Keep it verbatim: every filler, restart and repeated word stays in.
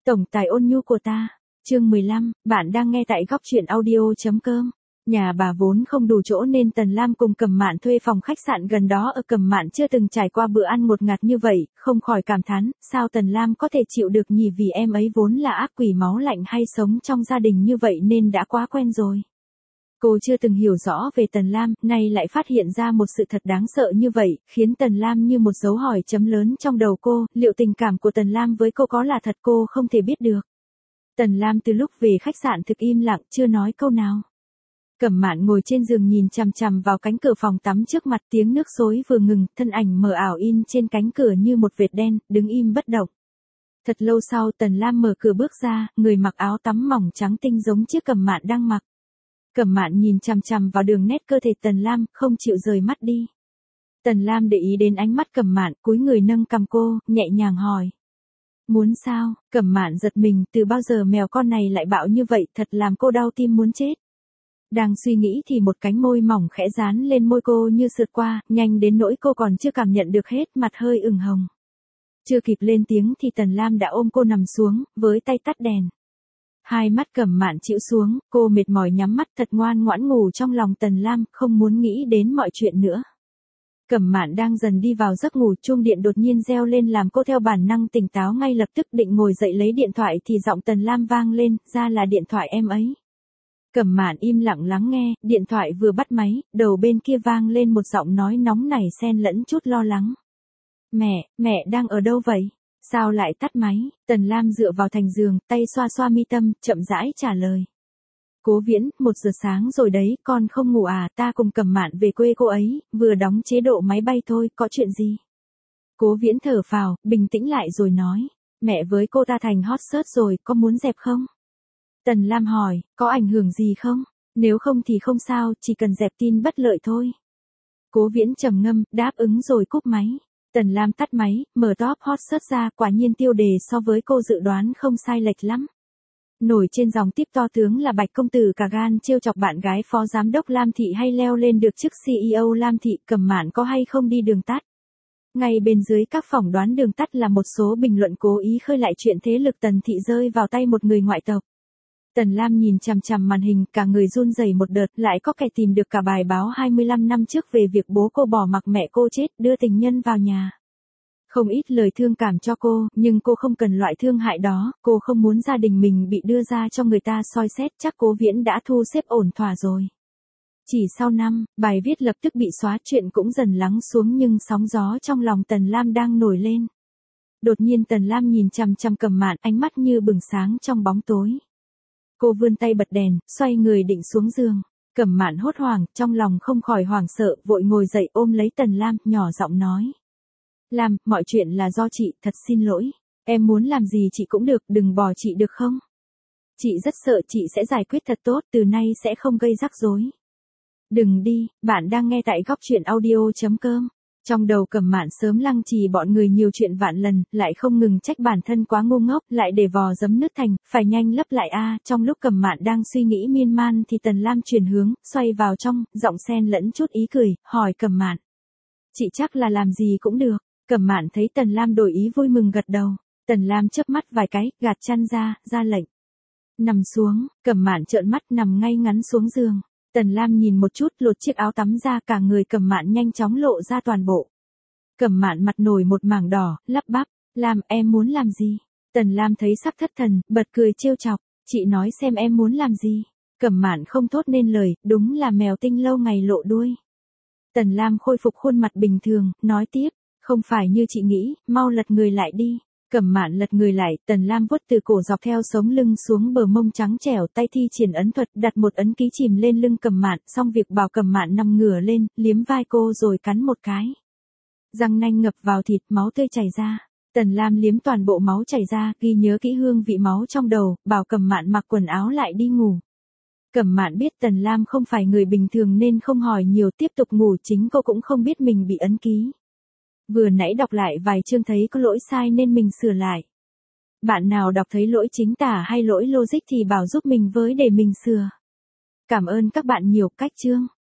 Tổng tài ôn nhu của ta. Chương mười lăm, bạn đang nghe tại góc truyện audio chấm com. Nhà bà vốn không đủ chỗ nên Tần Lam cùng Cẩm Mạn thuê phòng khách sạn gần đó. Ở Cẩm Mạn chưa từng trải qua bữa ăn ngột ngạt như vậy, không khỏi cảm thán, sao Tần Lam có thể chịu được nhỉ, vì em ấy vốn là ác quỷ máu lạnh hay sống trong gia đình như vậy nên đã quá quen rồi. Cô chưa từng hiểu rõ về Tần Lam, nay lại phát hiện ra một sự thật đáng sợ như vậy, khiến Tần Lam như một dấu hỏi chấm lớn trong đầu cô, liệu tình cảm của Tần Lam với cô có là thật, cô không thể biết được. Tần Lam từ lúc về khách sạn thực im lặng, chưa nói câu nào. Cẩm Mạn ngồi trên giường nhìn chằm chằm vào cánh cửa phòng tắm trước mặt, tiếng nước xối vừa ngừng, thân ảnh mờ ảo in trên cánh cửa như một vệt đen, đứng im bất động. Thật lâu sau Tần Lam mở cửa bước ra, người mặc áo tắm mỏng trắng tinh giống chiếc Cẩm Mạn đang mặc. Cẩm Mạn nhìn chằm chằm vào đường nét cơ thể Tần Lam, không chịu rời mắt đi. Tần Lam để ý đến ánh mắt Cẩm Mạn, cúi người nâng cằm cô, nhẹ nhàng hỏi. Muốn sao? Cẩm Mạn giật mình, từ bao giờ mèo con này lại bạo như vậy, thật làm cô đau tim muốn chết. Đang suy nghĩ thì một cánh môi mỏng khẽ dán lên môi cô như sượt qua, nhanh đến nỗi cô còn chưa cảm nhận được hết, mặt hơi ửng hồng. Chưa kịp lên tiếng thì Tần Lam đã ôm cô nằm xuống, với tay tắt đèn. Hai mắt Cẩm Mạn chịu xuống, cô mệt mỏi nhắm mắt thật ngoan ngoãn ngủ trong lòng Tần Lam, không muốn nghĩ đến mọi chuyện nữa. Cẩm Mạn đang dần đi vào giấc ngủ, chuông điện đột nhiên reo lên làm cô theo bản năng tỉnh táo ngay lập tức, định ngồi dậy lấy điện thoại thì giọng Tần Lam vang lên, ra là điện thoại em ấy. Cẩm Mạn im lặng lắng nghe, điện thoại vừa bắt máy, đầu bên kia vang lên một giọng nói nóng nảy xen lẫn chút lo lắng. Mẹ, mẹ đang ở đâu vậy? Sao lại tắt máy? Tần Lam dựa vào thành giường, tay xoa xoa mi tâm, chậm rãi trả lời. Cố Viễn, một giờ sáng rồi đấy, con không ngủ à, ta cùng Cẩm Mạn về quê cô ấy, vừa đóng chế độ máy bay thôi, có chuyện gì? Cố Viễn thở phào, bình tĩnh lại rồi nói, mẹ với cô ta thành hot search rồi, có muốn dẹp không? Tần Lam hỏi, có ảnh hưởng gì không? Nếu không thì không sao, chỉ cần dẹp tin bất lợi thôi. Cố Viễn trầm ngâm, đáp ứng rồi cúp máy. Tần Lam tắt máy, mở top hot search ra, quả nhiên tiêu đề so với cô dự đoán không sai lệch lắm. Nổi trên dòng tiếp to tướng là Bạch công tử cả gan trêu chọc bạn gái phó giám đốc Lam Thị hay leo lên được chức xê e ô Lam Thị, Cẩm Mạn có hay không đi đường tắt. Ngay bên dưới các phỏng đoán đường tắt là một số bình luận cố ý khơi lại chuyện thế lực Tần Thị rơi vào tay một người ngoại tộc. Tần Lam nhìn chằm chằm màn hình, cả người run rẩy một đợt, lại có kẻ tìm được cả bài báo hai mươi lăm năm trước về việc bố cô bỏ mặc mẹ cô chết, đưa tình nhân vào nhà. Không ít lời thương cảm cho cô, nhưng cô không cần loại thương hại đó, cô không muốn gia đình mình bị đưa ra cho người ta soi xét, chắc Cố Viễn đã thu xếp ổn thỏa rồi. Chỉ sau năm, bài viết lập tức bị xóa, chuyện cũng dần lắng xuống nhưng sóng gió trong lòng Tần Lam đang nổi lên. Đột nhiên Tần Lam nhìn chằm chằm Cẩm Mạn, ánh mắt như bừng sáng trong bóng tối. Cô vươn tay bật đèn, xoay người định xuống giường. Cẩm Mạn hốt hoảng, trong lòng không khỏi hoảng sợ, vội ngồi dậy ôm lấy Tần Lam, nhỏ giọng nói. Lam, mọi chuyện là do chị, thật xin lỗi. Em muốn làm gì chị cũng được, đừng bỏ chị được không? Chị rất sợ chị sẽ giải quyết thật tốt, từ nay sẽ không gây rắc rối. Đừng đi, bạn đang nghe tại góc truyện audio chấm com. Trong đầu Cẩm Mạn sớm lăng trì bọn người nhiều chuyện vạn lần, lại không ngừng trách bản thân quá ngu ngốc, lại để vò giấm nứt thành, phải nhanh lấp lại a. À, trong lúc Cẩm Mạn đang suy nghĩ miên man thì Tần Lam chuyển hướng, xoay vào trong, giọng xen lẫn chút ý cười, hỏi Cẩm Mạn. Chị chắc là làm gì cũng được. Cẩm Mạn thấy Tần Lam đổi ý vui mừng gật đầu. Tần Lam chớp mắt vài cái, gạt chăn ra, ra lệnh. Nằm xuống, Cẩm Mạn trợn mắt nằm ngay ngắn xuống giường. Tần Lam nhìn một chút, lột chiếc áo tắm ra, cả người Cẩm Mạn nhanh chóng lộ ra toàn bộ. Cẩm Mạn mặt nổi một mảng đỏ, lắp bắp, Lam, em muốn làm gì? Tần Lam thấy sắc thất thần, bật cười trêu chọc, chị nói xem em muốn làm gì? Cẩm Mạn không thốt nên lời, đúng là mèo tinh lâu ngày lộ đuôi. Tần Lam khôi phục khuôn mặt bình thường, nói tiếp, không phải như chị nghĩ, mau lật người lại đi. Cẩm Mạn lật người lại, Tần Lam vuốt từ cổ dọc theo sống lưng xuống bờ mông trắng trẻo, tay thi triển ấn thuật, đặt một ấn ký chìm lên lưng Cẩm Mạn, xong việc bảo Cẩm Mạn nằm ngửa lên, liếm vai cô rồi cắn một cái. Răng nanh ngập vào thịt, máu tươi chảy ra. Tần Lam liếm toàn bộ máu chảy ra, ghi nhớ kỹ hương vị máu trong đầu, bảo Cẩm Mạn mặc quần áo lại đi ngủ. Cẩm Mạn biết Tần Lam không phải người bình thường nên không hỏi nhiều, tiếp tục ngủ, chính cô cũng không biết mình bị ấn ký. Vừa nãy đọc lại vài chương thấy có lỗi sai nên mình sửa lại. Bạn nào đọc thấy lỗi chính tả hay lỗi logic thì bảo giúp mình với để mình sửa. Cảm ơn các bạn nhiều. Cách chương